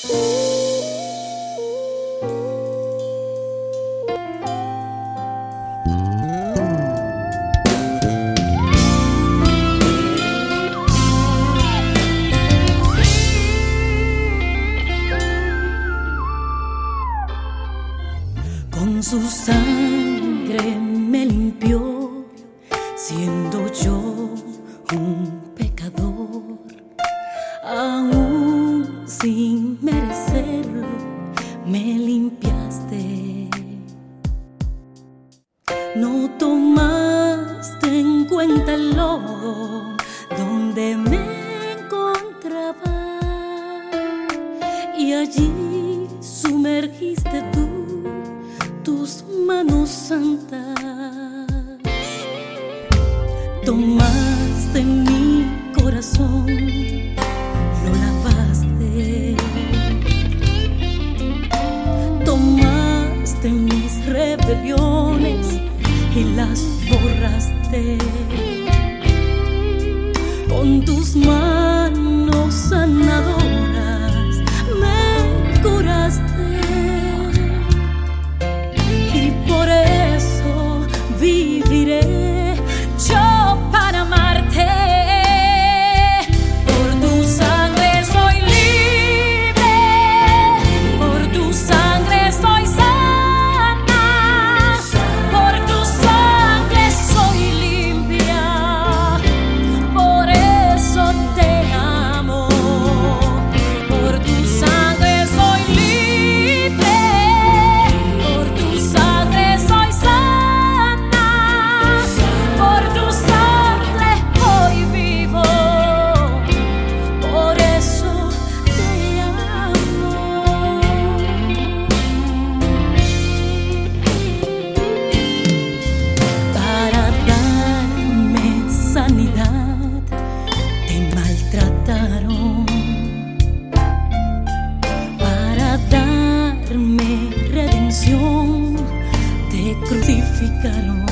Con su sangre me limpió, siendo yo un pecador. Aún sin merecerlo, me limpiaste. No tomaste en cuenta el lodo donde me encontraba, y allí sumergiste tú tus manos santas. Tomaste mi corazón, lo lavaste. Tomaste mis rebeliones y las borraste. Con tus manos sanadoras me curaste. Viviré yo para amarte. Por tu sangre soy libre, por tu sangre soy sana, por tu sangre soy limpia, por eso te amo. Por tu sangre soy libre, por tu sangre soy sana. Para darme redención, te crucificaron.